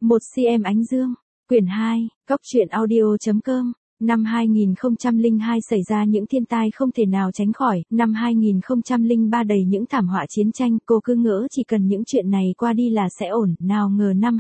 Một cm Ánh Dương, quyển 2, Cóc truyện audio.com. Năm 2002 xảy ra những thiên tai không thể nào tránh khỏi, năm 2003 đầy những thảm họa chiến tranh, cô cứ ngỡ chỉ cần những chuyện này qua đi là sẽ ổn, nào ngờ năm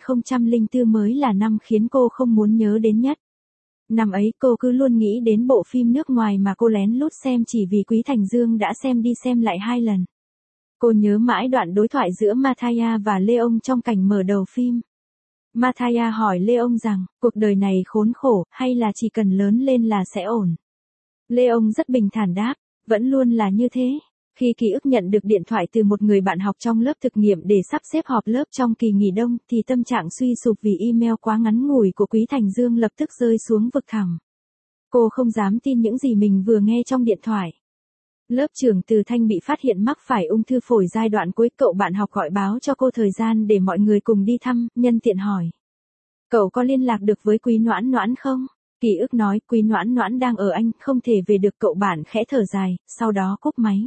2004 mới là năm khiến cô không muốn nhớ đến nhất. Năm ấy cô cứ luôn nghĩ đến bộ phim nước ngoài mà cô lén lút xem chỉ vì Quý Thành Dương đã xem đi xem lại 2 lần. Cô nhớ mãi đoạn đối thoại giữa Mathaya và Leon trong cảnh mở đầu phim. Mathaya hỏi Leon rằng, cuộc đời này khốn khổ, hay là chỉ cần lớn lên là sẽ ổn? Leon rất bình thản đáp, vẫn luôn là như thế. Khi ký ức nhận được điện thoại từ một người bạn học trong lớp thực nghiệm để sắp xếp họp lớp trong kỳ nghỉ đông, thì tâm trạng suy sụp vì email quá ngắn ngủi của Quý Thành Dương lập tức rơi xuống vực thẳm. Cô không dám tin những gì mình vừa nghe trong điện thoại. Lớp trưởng Từ Thanh bị phát hiện mắc phải ung thư phổi giai đoạn cuối, cậu bạn học gọi báo cho cô thời gian để mọi người cùng đi thăm, nhân tiện hỏi. Cậu có liên lạc được với Quý Noãn Noãn không? Ký ức nói Quý Noãn Noãn đang ở Anh, không thể về được, cậu bạn khẽ thở dài, sau đó cúp máy.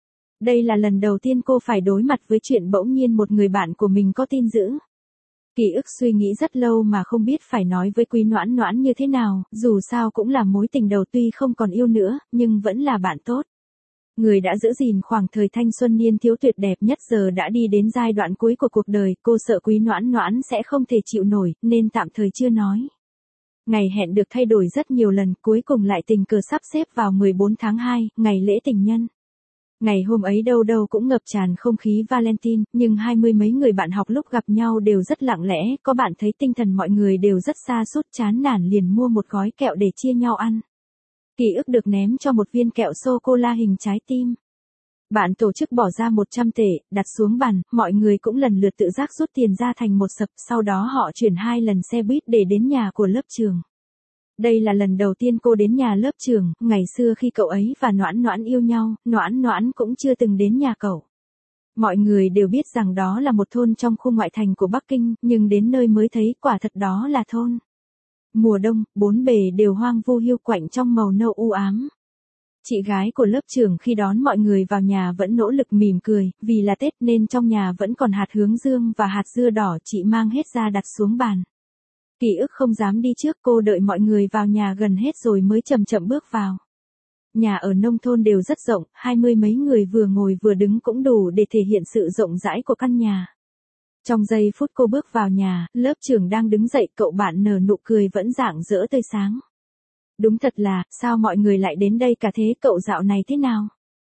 Đây là lần đầu tiên cô phải đối mặt với chuyện bỗng nhiên một người bạn của mình có tin dữ. Ký ức suy nghĩ rất lâu mà không biết phải nói với Quý Noãn Noãn như thế nào, dù sao cũng là mối tình đầu, tuy không còn yêu nữa, nhưng vẫn là bạn tốt. Người đã giữ gìn khoảng thời thanh xuân niên thiếu tuyệt đẹp nhất giờ đã đi đến giai đoạn cuối của cuộc đời, cô sợ Quý Noãn Noãn sẽ không thể chịu nổi, nên tạm thời chưa nói. Ngày hẹn được thay đổi rất nhiều lần, cuối cùng lại tình cờ sắp xếp vào 14 tháng 2, ngày lễ tình nhân. Ngày hôm ấy đâu đâu cũng ngập tràn không khí Valentine, nhưng 20 mấy người bạn học lúc gặp nhau đều rất lặng lẽ, có bạn thấy tinh thần mọi người đều rất sa sút, chán nản liền mua một gói kẹo để chia nhau ăn. Ký ức được ném cho một viên kẹo sô-cô-la hình trái tim. Bạn tổ chức bỏ ra 100 tệ, đặt xuống bàn, mọi người cũng lần lượt tự giác rút tiền ra thành một sập, sau đó họ chuyển 2 lần xe buýt để đến nhà của lớp trường. Đây là lần đầu tiên cô đến nhà lớp trường, ngày xưa khi cậu ấy và Noãn Noãn yêu nhau, Noãn Noãn cũng chưa từng đến nhà cậu. Mọi người đều biết rằng đó là một thôn trong khu ngoại thành của Bắc Kinh, nhưng đến nơi mới thấy quả thật đó là thôn. Mùa đông, bốn bề đều hoang vu hiu quạnh trong màu nâu u ám. Chị gái của lớp trưởng khi đón mọi người vào nhà vẫn nỗ lực mỉm cười, vì là Tết nên trong nhà vẫn còn hạt hướng dương và hạt dưa đỏ, chị mang hết ra đặt xuống bàn. Ký ức không dám đi trước, cô đợi mọi người vào nhà gần hết rồi mới chậm chậm bước vào. Nhà ở nông thôn đều rất rộng, 20 mấy người vừa ngồi vừa đứng cũng đủ để thể hiện sự rộng rãi của căn nhà. Trong giây phút cô bước vào nhà, lớp trưởng đang đứng dậy, cậu bạn nở nụ cười vẫn rạng rỡ tươi sáng. Đúng thật là, sao mọi người lại đến đây cả thế, cậu dạo này thế nào?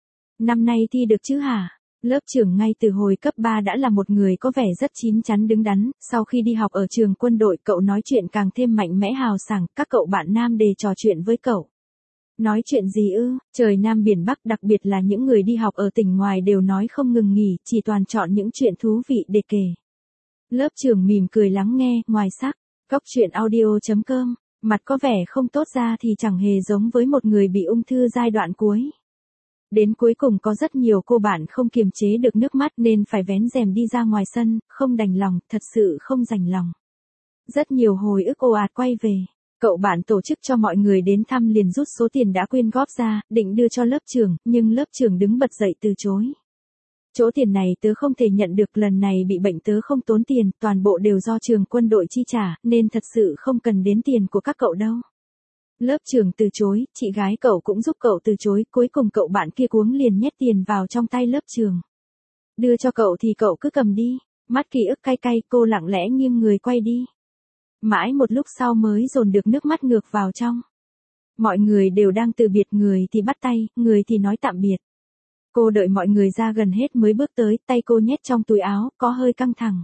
Năm nay thi được chứ hả? Lớp trưởng ngay từ hồi cấp 3 đã là một người có vẻ rất chín chắn đứng đắn, sau khi đi học ở trường quân đội cậu nói chuyện càng thêm mạnh mẽ hào sảng, các cậu bạn nam đề trò chuyện với cậu. Nói chuyện gì ư? Trời Nam biển Bắc, đặc biệt là những người đi học ở tỉnh ngoài đều nói không ngừng nghỉ, chỉ toàn chọn những chuyện thú vị để kể. Lớp trưởng mỉm cười lắng nghe, ngoài sắc, Cóc truyện audio.com, mặt có vẻ không tốt ra thì chẳng hề giống với một người bị ung thư giai đoạn cuối. Đến cuối cùng có rất nhiều cô bạn không kiềm chế được nước mắt nên phải vén rèm đi ra ngoài sân, không đành lòng, thật sự không rành lòng. Rất nhiều hồi ức ồ ạt quay về. Cậu bạn tổ chức cho mọi người đến thăm liền rút số tiền đã quyên góp ra, định đưa cho lớp trưởng, nhưng lớp trưởng đứng bật dậy từ chối. Chỗ tiền này tớ không thể nhận được, lần này bị bệnh tớ không tốn tiền, toàn bộ đều do trường quân đội chi trả, nên thật sự không cần đến tiền của các cậu đâu. Lớp trưởng từ chối, chị gái cậu cũng giúp cậu từ chối, cuối cùng cậu bạn kia cuống liền nhét tiền vào trong tay lớp trưởng. Đưa cho cậu thì cậu cứ cầm đi, mắt Ký ức cay cay, cô lặng lẽ nghiêng người quay đi. Mãi một lúc sau mới dồn được nước mắt ngược vào trong. Mọi người đều đang từ biệt, người thì bắt tay, người thì nói tạm biệt. Cô đợi mọi người ra gần hết mới bước tới, tay cô nhét trong túi áo, có hơi căng thẳng.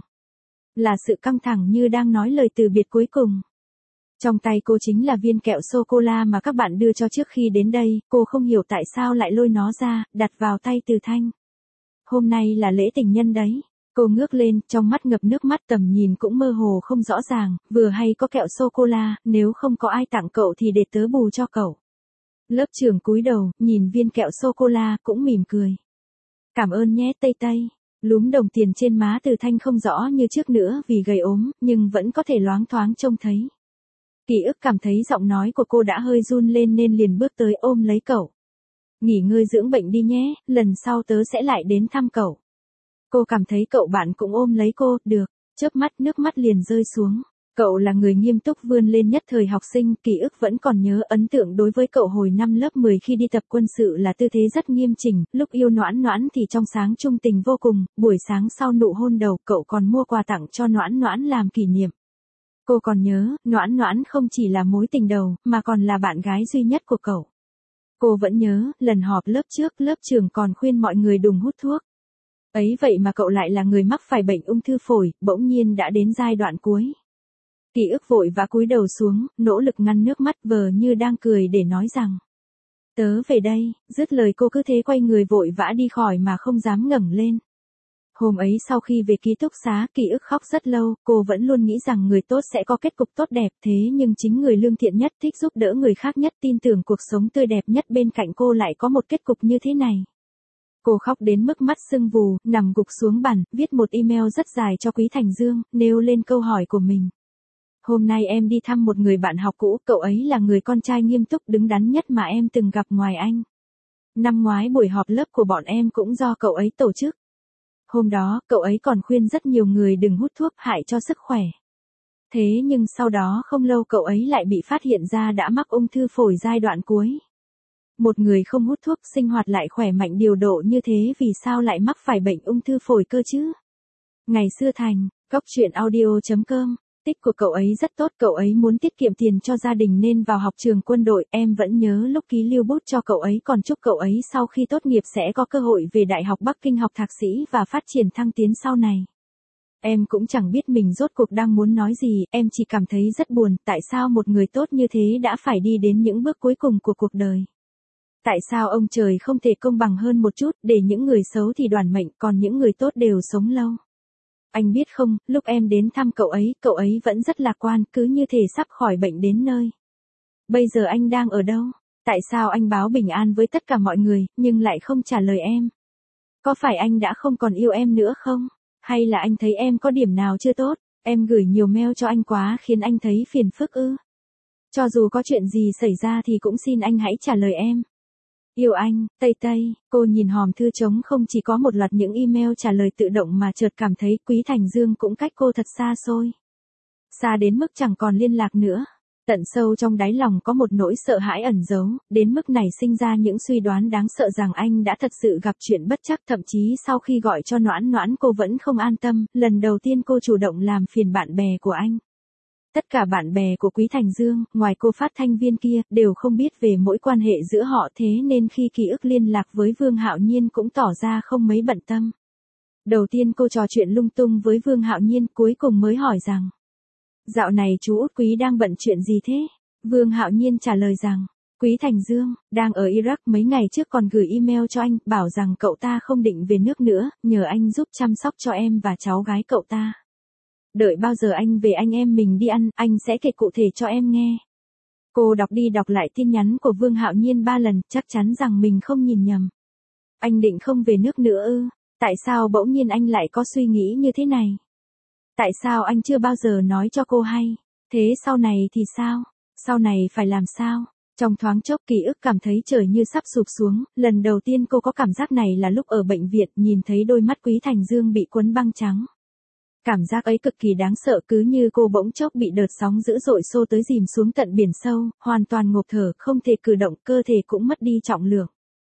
Là sự căng thẳng như đang nói lời từ biệt cuối cùng. Trong tay cô chính là viên kẹo sô-cô-la mà các bạn đưa cho trước khi đến đây, cô không hiểu tại sao lại lôi nó ra, đặt vào tay Từ Thanh. Hôm nay là lễ tình nhân đấy. Cô ngước lên, trong mắt ngập nước mắt, tầm nhìn cũng mơ hồ không rõ ràng, vừa hay có kẹo sô-cô-la, nếu không có ai tặng cậu thì để tớ bù cho cậu. Lớp trưởng cúi đầu, nhìn viên kẹo sô-cô-la, cũng mỉm cười. Cảm ơn nhé Tây Tây. Lúm đồng tiền trên má Từ Thanh không rõ như trước nữa vì gầy ốm, nhưng vẫn có thể loáng thoáng trông thấy. Ký ức cảm thấy giọng nói của cô đã hơi run lên nên liền bước tới ôm lấy cậu. Nghỉ ngơi dưỡng bệnh đi nhé, lần sau tớ sẽ lại đến thăm cậu. Cô cảm thấy cậu bạn cũng ôm lấy cô, được. chớp mắt nước mắt liền rơi xuống. Cậu là người nghiêm túc vươn lên nhất thời học sinh, ký ức vẫn còn nhớ ấn tượng đối với cậu hồi năm lớp 10 khi đi tập quân sự là tư thế rất nghiêm chỉnh, lúc yêu Noãn Noãn thì trong sáng trung tình vô cùng, buổi sáng sau nụ hôn đầu cậu còn mua quà tặng cho Noãn Noãn làm kỷ niệm. Cô còn nhớ, Noãn Noãn không chỉ là mối tình đầu, mà còn là bạn gái duy nhất của cậu. Cô vẫn nhớ, lần họp lớp trước, lớp trưởng còn khuyên mọi người đừng hút thuốc. Ấy vậy mà cậu lại là người mắc phải bệnh ung thư phổi, bỗng nhiên đã đến giai đoạn cuối. Ký ức vội vã cúi đầu xuống, nỗ lực ngăn nước mắt vờ như đang cười để nói rằng. Tớ về đây, dứt lời cô cứ thế quay người vội vã đi khỏi mà không dám ngẩng lên. Hôm ấy sau khi về ký túc xá, ký ức khóc rất lâu, cô vẫn luôn nghĩ rằng người tốt sẽ có kết cục tốt đẹp, thế nhưng chính người lương thiện nhất, thích giúp đỡ người khác nhất, tin tưởng cuộc sống tươi đẹp nhất bên cạnh cô lại có một kết cục như thế này. Cô khóc đến mức mắt sưng vù, nằm gục xuống bàn, viết một email rất dài cho Quý Thành Dương, nêu lên câu hỏi của mình. Hôm nay em đi thăm một người bạn học cũ, cậu ấy là người con trai nghiêm túc đứng đắn nhất mà em từng gặp ngoài anh. Năm ngoái buổi họp lớp của bọn em cũng do cậu ấy tổ chức. Hôm đó, cậu ấy còn khuyên rất nhiều người đừng hút thuốc hại cho sức khỏe. Thế nhưng sau đó không lâu cậu ấy lại bị phát hiện ra đã mắc ung thư phổi giai đoạn cuối. Một người không hút thuốc sinh hoạt lại khỏe mạnh điều độ như thế vì sao lại mắc phải bệnh ung thư phổi cơ chứ? Ngày xưa Thành, gocchuyenaudio.com. Tích của cậu ấy rất tốt, cậu ấy muốn tiết kiệm tiền cho gia đình nên vào học trường quân đội, em vẫn nhớ lúc ký lưu bút cho cậu ấy còn chúc cậu ấy sau khi tốt nghiệp sẽ có cơ hội về Đại học Bắc Kinh học thạc sĩ và phát triển thăng tiến sau này. Em cũng chẳng biết mình rốt cuộc đang muốn nói gì, em chỉ cảm thấy rất buồn, tại sao một người tốt như thế đã phải đi đến những bước cuối cùng của cuộc đời. Tại sao ông trời không thể công bằng hơn một chút, để những người xấu thì đoản mệnh, còn những người tốt đều sống lâu. Anh biết không, lúc em đến thăm cậu ấy vẫn rất lạc quan, cứ như thể sắp khỏi bệnh đến nơi. Bây giờ anh đang ở đâu? Tại sao anh báo bình an với tất cả mọi người, nhưng lại không trả lời em? Có phải anh đã không còn yêu em nữa không? Hay là anh thấy em có điểm nào chưa tốt? Em gửi nhiều mail cho anh quá khiến anh thấy phiền phức ư? Cho dù có chuyện gì xảy ra thì cũng xin anh hãy trả lời em. Yêu anh, Tây Tây. Cô nhìn hòm thư trống không chỉ có một loạt những email trả lời tự động mà chợt cảm thấy Quý Thành Dương cũng cách cô thật xa xôi. Xa đến mức chẳng còn liên lạc nữa. Tận sâu trong đáy lòng có một nỗi sợ hãi ẩn giấu, đến mức nảy sinh ra những suy đoán đáng sợ rằng anh đã thật sự gặp chuyện bất trắc, thậm chí sau khi gọi cho Noãn Noãn cô vẫn không an tâm, lần đầu tiên cô chủ động làm phiền bạn bè của anh. Tất cả bạn bè của Quý Thành Dương, ngoài cô phát thanh viên kia, đều không biết về mối quan hệ giữa họ, thế nên khi ký ức liên lạc với Vương Hạo Nhiên cũng tỏ ra không mấy bận tâm. Đầu tiên cô trò chuyện lung tung với Vương Hạo Nhiên, cuối cùng mới hỏi rằng: Dạo này chú Út Quý đang bận chuyện gì thế? Vương Hạo Nhiên trả lời rằng: Quý Thành Dương, đang ở Iraq, mấy ngày trước còn gửi email cho anh, bảo rằng cậu ta không định về nước nữa, nhờ anh giúp chăm sóc cho em và cháu gái cậu ta. Đợi bao giờ anh về anh em mình đi ăn, anh sẽ kể cụ thể cho em nghe. Cô đọc đi đọc lại tin nhắn của Vương Hạo Nhiên 3 lần, chắc chắn rằng mình không nhìn nhầm. Anh định không về nước nữa ư? Tại sao bỗng nhiên anh lại có suy nghĩ như thế này? Tại sao anh chưa bao giờ nói cho cô hay? Thế sau này thì sao? Sau này phải làm sao? Trong thoáng chốc ký ức cảm thấy trời như sắp sụp xuống, lần đầu tiên cô có cảm giác này là lúc ở bệnh viện nhìn thấy đôi mắt Quý Thành Dương bị quấn băng trắng. Cảm giác ấy cực kỳ đáng sợ, cứ như cô bỗng chốc bị đợt sóng dữ dội xô tới dìm xuống tận biển sâu, hoàn toàn ngộp thở, không thể cử động, cơ thể cũng mất đi trọng lượng.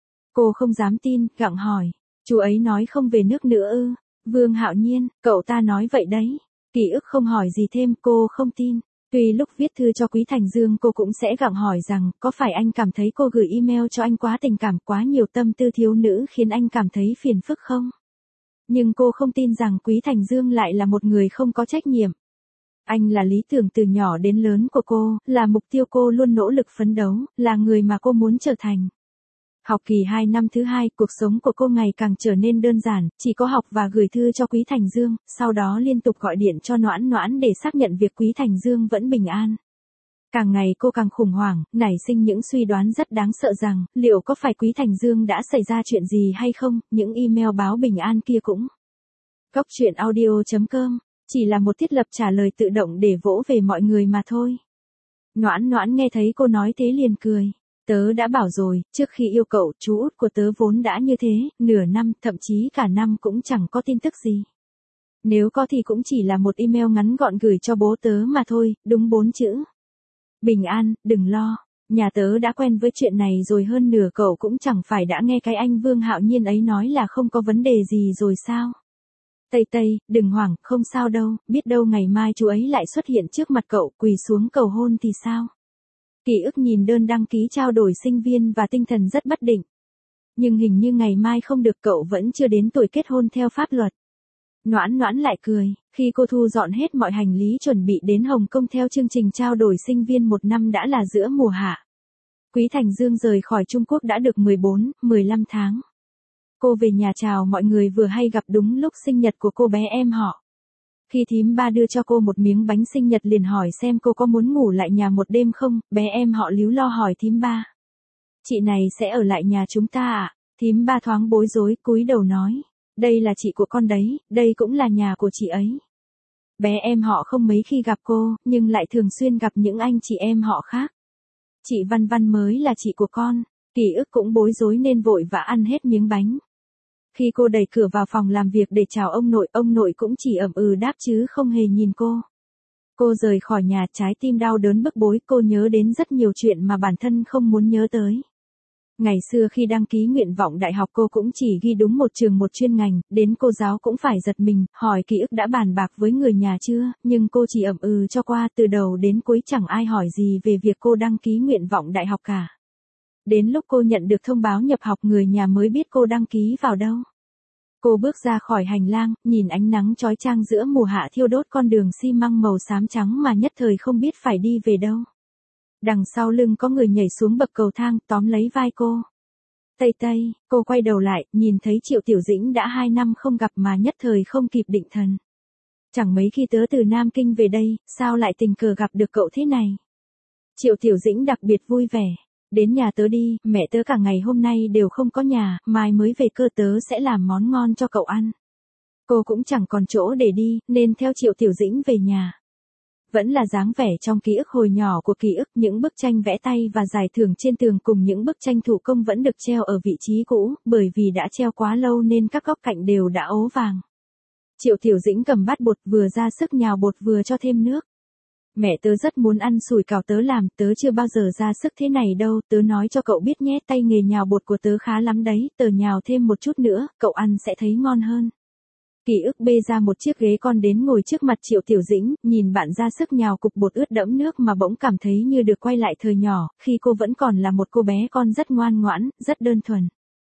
Cô không dám tin, gặng hỏi, chú ấy nói không về nước nữa ư? Vương Hạo Nhiên, cậu ta nói vậy đấy. Ký ức không hỏi gì thêm, cô không tin. Tuy lúc viết thư cho Quý Thành Dương cô cũng sẽ gặng hỏi rằng, có phải anh cảm thấy cô gửi email cho anh quá tình cảm, quá nhiều tâm tư thiếu nữ khiến anh cảm thấy phiền phức không? Nhưng cô không tin rằng Quý Thành Dương lại là một người không có trách nhiệm. Anh là lý tưởng từ nhỏ đến lớn của cô, là mục tiêu cô luôn nỗ lực phấn đấu, là người mà cô muốn trở thành. Học kỳ 2 năm thứ 2, cuộc sống của cô ngày càng trở nên đơn giản, chỉ có học và gửi thư cho Quý Thành Dương, sau đó liên tục gọi điện cho Noãn Noãn để xác nhận việc Quý Thành Dương vẫn bình an. Càng ngày cô càng khủng hoảng, nảy sinh những suy đoán rất đáng sợ rằng, liệu có phải Quý Thành Dương đã xảy ra chuyện gì hay không, những email báo bình an kia cũng. gocchuyenaudio.com, chỉ là một thiết lập trả lời tự động để vỗ về mọi người mà thôi. Noãn Noãn nghe thấy cô nói thế liền cười. Tớ đã bảo rồi, trước khi yêu cậu, chú út của tớ vốn đã như thế, nửa năm, thậm chí cả năm cũng chẳng có tin tức gì. Nếu có thì cũng chỉ là một email ngắn gọn gửi cho bố tớ mà thôi, đúng 4 chữ. Bình an, đừng lo. Nhà tớ đã quen với chuyện này rồi, hơn nửa cậu cũng chẳng phải đã nghe cái anh Vương Hạo Nhiên ấy nói là không có vấn đề gì rồi sao? Tây Tây, đừng hoảng, không sao đâu, biết đâu ngày mai chú ấy lại xuất hiện trước mặt cậu, quỳ xuống cầu hôn thì sao? Ký ức nhìn đơn đăng ký trao đổi sinh viên và tinh thần rất bất định. Nhưng hình như ngày mai không được, cậu vẫn chưa đến tuổi kết hôn theo pháp luật. Noãn Noãn lại cười, khi cô thu dọn hết mọi hành lý chuẩn bị đến Hồng Kông theo chương trình trao đổi sinh viên 1 năm đã là giữa mùa hạ. Quý Thành Dương rời khỏi Trung Quốc đã được 14, 15 tháng. Cô về nhà chào mọi người vừa hay gặp đúng lúc sinh nhật của cô bé em họ. Khi thím ba đưa cho cô một miếng bánh sinh nhật liền hỏi xem cô có muốn ngủ lại nhà một đêm không, bé em họ líu lo hỏi thím ba. Chị này sẽ ở lại nhà chúng ta à? Thím ba thoáng bối rối cúi đầu nói. Đây là chị của con đấy, đây cũng là nhà của chị ấy. Bé em họ không mấy khi gặp cô, nhưng lại thường xuyên gặp những anh chị em họ khác. Chị Văn Văn mới là chị của con. Ký ức cũng bối rối nên vội vã ăn hết miếng bánh. Khi cô đẩy cửa vào phòng làm việc để chào ông nội cũng chỉ ậm ừ đáp chứ không hề nhìn cô. Cô rời khỏi nhà, trái tim đau đớn bức bối, cô nhớ đến rất nhiều chuyện mà bản thân không muốn nhớ tới. Ngày xưa khi đăng ký nguyện vọng đại học cô cũng chỉ ghi đúng một trường một chuyên ngành, đến cô giáo cũng phải giật mình, hỏi Ký ức đã bàn bạc với người nhà chưa, nhưng cô chỉ ậm ừ cho qua, từ đầu đến cuối chẳng ai hỏi gì về việc cô đăng ký nguyện vọng đại học cả. Đến lúc cô nhận được thông báo nhập học người nhà mới biết cô đăng ký vào đâu. Cô bước ra khỏi hành lang, nhìn ánh nắng chói chang giữa mùa hạ thiêu đốt con đường xi măng màu xám trắng mà nhất thời không biết phải đi về đâu. Đằng sau lưng có người nhảy xuống bậc cầu thang tóm lấy vai cô. Tây Tây, cô quay đầu lại, nhìn thấy Triệu Tiểu Dĩnh đã 2 năm không gặp mà nhất thời không kịp định thần. Chẳng mấy khi tớ từ Nam Kinh về đây, sao lại tình cờ gặp được cậu thế này? Triệu Tiểu Dĩnh đặc biệt vui vẻ. Đến nhà tớ đi, mẹ tớ cả ngày hôm nay đều không có nhà, mai mới về cơ, tớ sẽ làm món ngon cho cậu ăn. Cô cũng chẳng còn chỗ để đi, nên theo Triệu Tiểu Dĩnh về nhà. Vẫn là dáng vẻ trong ký ức hồi nhỏ của Ký ức, những bức tranh vẽ tay và giải thưởng trên tường cùng những bức tranh thủ công vẫn được treo ở vị trí cũ, bởi vì đã treo quá lâu nên các góc cạnh đều đã ố vàng. Triệu Tiểu Dĩnh cầm bát bột vừa ra sức nhào bột vừa cho thêm nước. Mẹ tớ rất muốn ăn sủi cảo tớ làm, tớ chưa bao giờ ra sức thế này đâu, tớ nói cho cậu biết nhé, tay nghề nhào bột của tớ khá lắm đấy, tớ nhào thêm một chút nữa, cậu ăn sẽ thấy ngon hơn. Ký ức bê ra một chiếc ghế con đến ngồi trước mặt Triệu Tiểu Dĩnh, nhìn bạn ra sức nhào cục bột ướt đẫm nước mà bỗng cảm thấy như được quay lại thời nhỏ, khi cô vẫn còn là một cô bé con rất ngoan ngoãn, rất đơn thuần.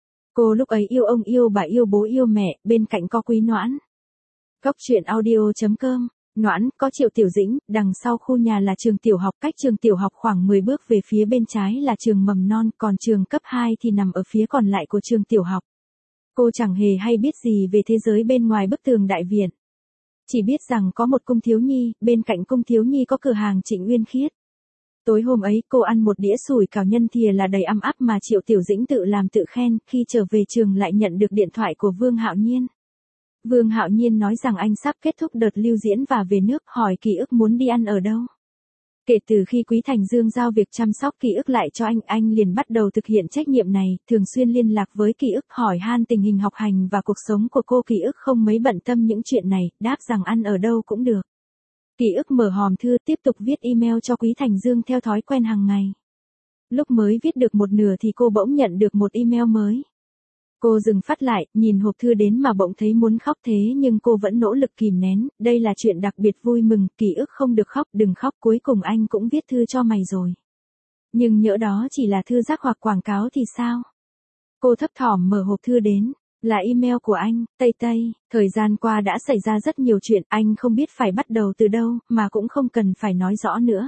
Cô lúc ấy yêu ông yêu bà yêu bố yêu mẹ, bên cạnh có Quý Noãn. Góc truyện audio.com. Noãn, có Triệu Tiểu Dĩnh, đằng sau khu nhà là trường tiểu học, cách trường tiểu học khoảng 10 bước về phía bên trái là trường mầm non, còn trường cấp 2 thì nằm ở phía còn lại của trường tiểu học. Cô chẳng hề hay biết gì về thế giới bên ngoài bức tường đại viện. Chỉ biết rằng có một cung thiếu nhi, bên cạnh cung thiếu nhi có cửa hàng Trịnh Uyên Khiết. Tối hôm ấy cô ăn một đĩa sủi cảo nhân thìa là đầy ăm ắp mà Triệu Tiểu Dĩnh tự làm tự khen, khi trở về trường lại nhận được điện thoại của Vương Hạo Nhiên. Vương Hạo Nhiên nói rằng anh sắp kết thúc đợt lưu diễn và về nước, hỏi Ký ức muốn đi ăn ở đâu. Kể từ khi Quý Thành Dương giao việc chăm sóc Ký ức lại cho anh liền bắt đầu thực hiện trách nhiệm này, thường xuyên liên lạc với Ký ức hỏi han tình hình học hành và cuộc sống của cô. Ký ức không mấy bận tâm những chuyện này, đáp rằng ăn ở đâu cũng được. Ký ức mở hòm thư tiếp tục viết email cho Quý Thành Dương theo thói quen hàng ngày. Lúc mới viết được một nửa thì cô bỗng nhận được một email mới. Cô dừng phát lại, nhìn hộp thư đến mà bỗng thấy muốn khóc thế nhưng cô vẫn nỗ lực kìm nén, đây là chuyện đặc biệt vui mừng, Ký ức không được khóc, đừng khóc, cuối cùng anh cũng viết thư cho mày rồi. Nhưng nhỡ đó chỉ là thư rác hoặc quảng cáo thì sao? Cô thấp thỏm mở hộp thư đến, là email của anh, Tây Tây, thời gian qua đã xảy ra rất nhiều chuyện, anh không biết phải bắt đầu từ đâu, mà cũng không cần phải nói rõ nữa.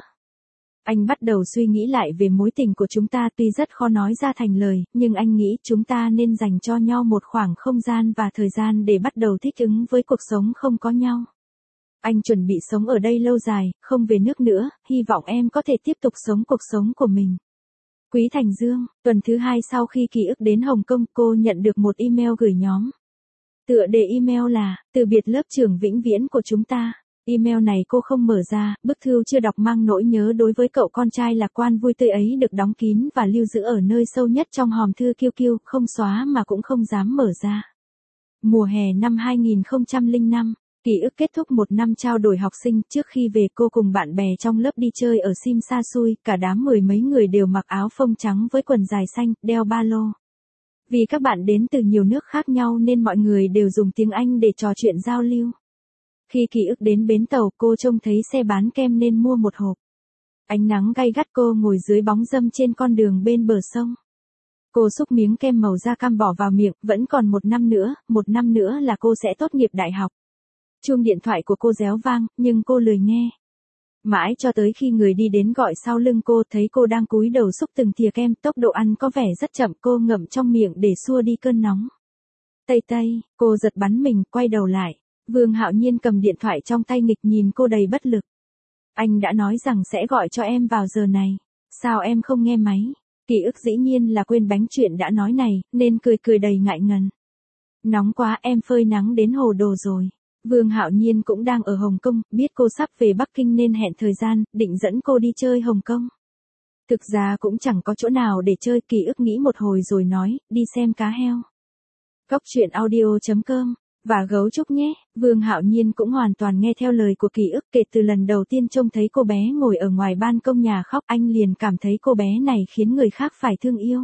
Anh bắt đầu suy nghĩ lại về mối tình của chúng ta, tuy rất khó nói ra thành lời, nhưng anh nghĩ chúng ta nên dành cho nhau một khoảng không gian và thời gian để bắt đầu thích ứng với cuộc sống không có nhau. Anh chuẩn bị sống ở đây lâu dài, không về nước nữa, hy vọng em có thể tiếp tục sống cuộc sống của mình. Quý Thành Dương, tuần thứ 2 sau khi Ký ức đến Hồng Kông, cô nhận được một email gửi nhóm. Tựa đề email là, từ biệt lớp trưởng vĩnh viễn của chúng ta. Email này cô không mở ra, bức thư chưa đọc mang nỗi nhớ đối với cậu con trai lạc quan vui tươi ấy được đóng kín và lưu giữ ở nơi sâu nhất trong hòm thư QQ, không xóa mà cũng không dám mở ra. Mùa hè năm 2005, Ký ức kết thúc một năm trao đổi học sinh, trước khi về cô cùng bạn bè trong lớp đi chơi ở Simsasui, cả đám mười mấy người đều mặc áo phông trắng với quần dài xanh, đeo ba lô. Vì các bạn đến từ nhiều nước khác nhau nên mọi người đều dùng tiếng Anh để trò chuyện giao lưu. Khi Ký ức đến bến tàu, cô trông thấy xe bán kem nên mua một hộp. Ánh nắng gay gắt, cô ngồi dưới bóng râm trên con đường bên bờ sông. Cô xúc miếng kem màu da cam bỏ vào miệng, vẫn còn một năm nữa là cô sẽ tốt nghiệp đại học. Chuông điện thoại của cô réo vang, nhưng cô lười nghe. Mãi cho tới khi người đi đến gọi sau lưng cô, thấy cô đang cúi đầu xúc từng thìa kem, tốc độ ăn có vẻ rất chậm, cô ngậm trong miệng để xua đi cơn nóng. Tây Tây, cô giật bắn mình, quay đầu lại. Vương Hạo Nhiên cầm điện thoại trong tay nghịch nhìn cô đầy bất lực. Anh đã nói rằng sẽ gọi cho em vào giờ này. Sao em không nghe máy? Ký ức dĩ nhiên là quên bánh chuyện đã nói này, nên cười cười đầy ngại ngần. Nóng quá, em phơi nắng đến hồ đồ rồi. Vương Hạo Nhiên cũng đang ở Hồng Kông, biết cô sắp về Bắc Kinh nên hẹn thời gian, định dẫn cô đi chơi Hồng Kông. Thực ra cũng chẳng có chỗ nào để chơi, Ký ức nghĩ một hồi rồi nói, đi xem cá heo. Cóc truyện audio.com và gấu trúc nhé. Vương Hạo Nhiên cũng hoàn toàn nghe theo lời của Ký ức, kể từ lần đầu tiên trông thấy cô bé ngồi ở ngoài ban công nhà khóc, anh liền cảm thấy cô bé này khiến người khác phải thương yêu.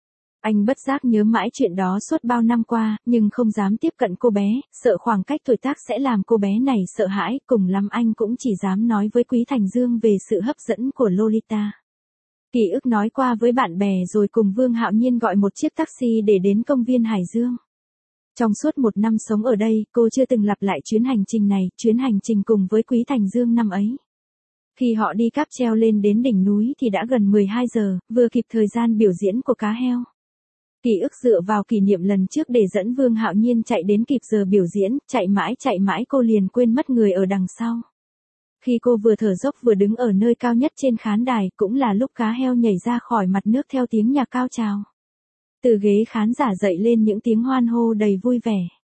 Anh bất giác nhớ mãi chuyện đó suốt bao năm qua, nhưng không dám tiếp cận cô bé, sợ khoảng cách tuổi tác sẽ làm cô bé này sợ hãi, cùng lắm anh cũng chỉ dám nói với Quý Thành Dương về sự hấp dẫn của Lolita. Ký ức nói qua với bạn bè rồi cùng Vương Hạo Nhiên gọi một chiếc taxi để đến công viên Hải Dương. Trong suốt một năm sống ở đây, cô chưa từng lặp lại chuyến hành trình này, chuyến hành trình cùng với Quý Thành Dương năm ấy. Khi họ đi cáp treo lên đến đỉnh núi thì đã gần 12 giờ, vừa kịp thời gian biểu diễn của cá heo. Ký ức dựa vào kỷ niệm lần trước để dẫn Vương Hạo Nhiên chạy đến kịp giờ biểu diễn, chạy mãi cô liền quên mất người ở đằng sau. Khi cô vừa thở dốc vừa đứng ở nơi cao nhất trên khán đài, cũng là lúc cá heo nhảy ra khỏi mặt nước theo tiếng nhạc cao trào. Từ ghế khán giả dậy lên những tiếng hoan hô đầy vui vẻ.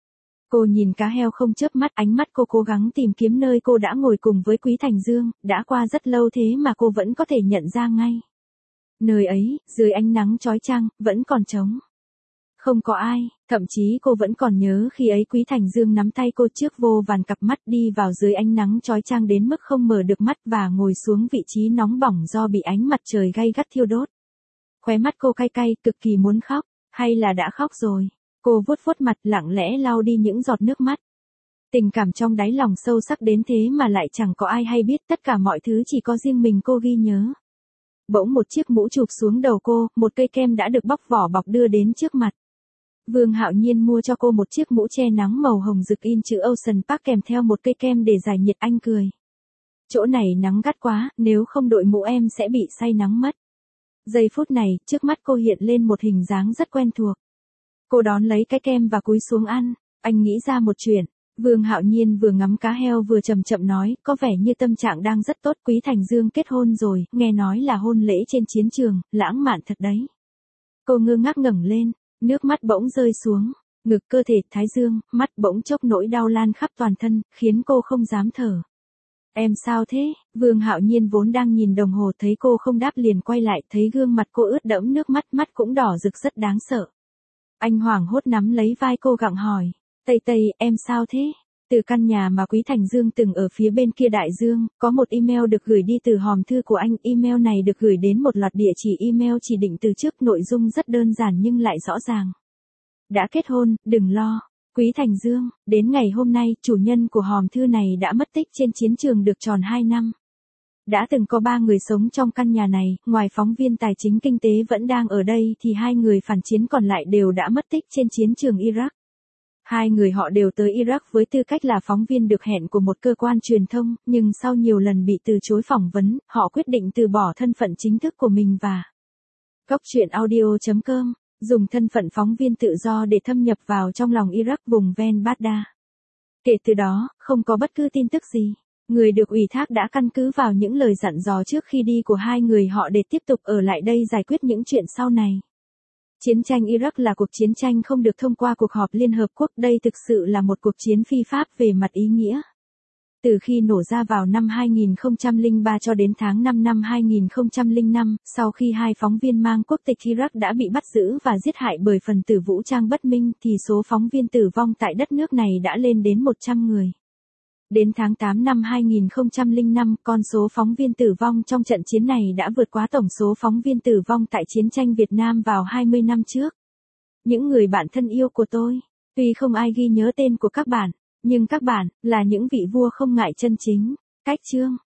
Cô nhìn cá heo không chớp mắt, ánh mắt cô cố gắng tìm kiếm nơi cô đã ngồi cùng với Quý Thành Dương, đã qua rất lâu thế mà cô vẫn có thể nhận ra ngay. Nơi ấy, dưới ánh nắng chói chang, vẫn còn trống. Không có ai, thậm chí cô vẫn còn nhớ khi ấy Quý Thành Dương nắm tay cô trước vô vàn cặp mắt đi vào dưới ánh nắng chói chang đến mức không mở được mắt và ngồi xuống vị trí nóng bỏng do bị ánh mặt trời gay gắt thiêu đốt. Khóe mắt cô cay cay, cực kỳ muốn khóc, hay là đã khóc rồi. Cô vuốt vuốt mặt lặng lẽ lau đi những giọt nước mắt. Tình cảm trong đáy lòng sâu sắc đến thế mà lại chẳng có ai hay biết, tất cả mọi thứ chỉ có riêng mình cô ghi nhớ. Bỗng một chiếc mũ chụp xuống đầu cô, một cây kem đã được bóc vỏ bọc đưa đến trước mặt. Vương Hạo Nhiên mua cho cô một chiếc mũ che nắng màu hồng rực in chữ Ocean Park kèm theo một cây kem để giải nhiệt, anh cười. Chỗ này nắng gắt quá, nếu không đội mũ em sẽ bị say nắng mất. Giây phút này, trước mắt cô hiện lên một hình dáng rất quen thuộc. Cô đón lấy cái kem và cúi xuống ăn. Anh nghĩ ra một chuyện. Vương Hạo Nhiên vừa ngắm cá heo vừa chậm chậm nói, có vẻ như tâm trạng đang rất tốt. Quý Thành Dương kết hôn rồi, nghe nói là hôn lễ trên chiến trường, lãng mạn thật đấy. Cô ngơ ngác ngẩng lên, nước mắt bỗng rơi xuống, ngực, cơ thể, thái dương, mắt bỗng chốc nỗi đau lan khắp toàn thân, khiến cô không dám thở. Em sao thế? Vương Hạo Nhiên vốn đang nhìn đồng hồ thấy cô không đáp liền quay lại, thấy gương mặt cô ướt đẫm nước mắt, mắt cũng đỏ rực rất đáng sợ. Anh hoảng hốt nắm lấy vai cô gặng hỏi. Tây Tây, em sao thế? Từ căn nhà mà Quý Thành Dương từng ở phía bên kia đại dương, có một email được gửi đi từ hòm thư của anh. Email này được gửi đến một loạt địa chỉ email chỉ định từ trước, nội dung rất đơn giản nhưng lại rõ ràng. Đã kết hôn, đừng lo. Quý Thành Dương, đến ngày hôm nay, chủ nhân của hòm thư này đã mất tích trên chiến trường được tròn 2 năm. Đã từng có 3 người sống trong căn nhà này, ngoài phóng viên tài chính kinh tế vẫn đang ở đây thì 2 người phản chiến còn lại đều đã mất tích trên chiến trường Iraq. 2 người họ đều tới Iraq với tư cách là phóng viên được hẹn của một cơ quan truyền thông, nhưng sau nhiều lần bị từ chối phỏng vấn, họ quyết định từ bỏ thân phận chính thức của mình và Cóc truyện audio.com, dùng thân phận phóng viên tự do để thâm nhập vào trong lòng Iraq, vùng ven Baghdad. Kể từ đó, không có bất cứ tin tức gì. Người được ủy thác đã căn cứ vào những lời dặn dò trước khi đi của 2 người họ để tiếp tục ở lại đây giải quyết những chuyện sau này. Chiến tranh Iraq là cuộc chiến tranh không được thông qua cuộc họp Liên Hợp Quốc, đây thực sự là một cuộc chiến phi pháp về mặt ý nghĩa. Từ khi nổ ra vào năm 2003 cho đến tháng 5 năm 2005, sau khi 2 phóng viên mang quốc tịch Iraq đã bị bắt giữ và giết hại bởi phần tử vũ trang bất minh, thì số phóng viên tử vong tại đất nước này đã lên đến 100 người. Đến tháng 8 năm 2005, con số phóng viên tử vong trong trận chiến này đã vượt quá tổng số phóng viên tử vong tại chiến tranh Việt Nam vào 20 năm trước. Những người bạn thân yêu của tôi, tuy không ai ghi nhớ tên của các bạn, nhưng các bạn là những vị vua không ngại chân chính. Cách chương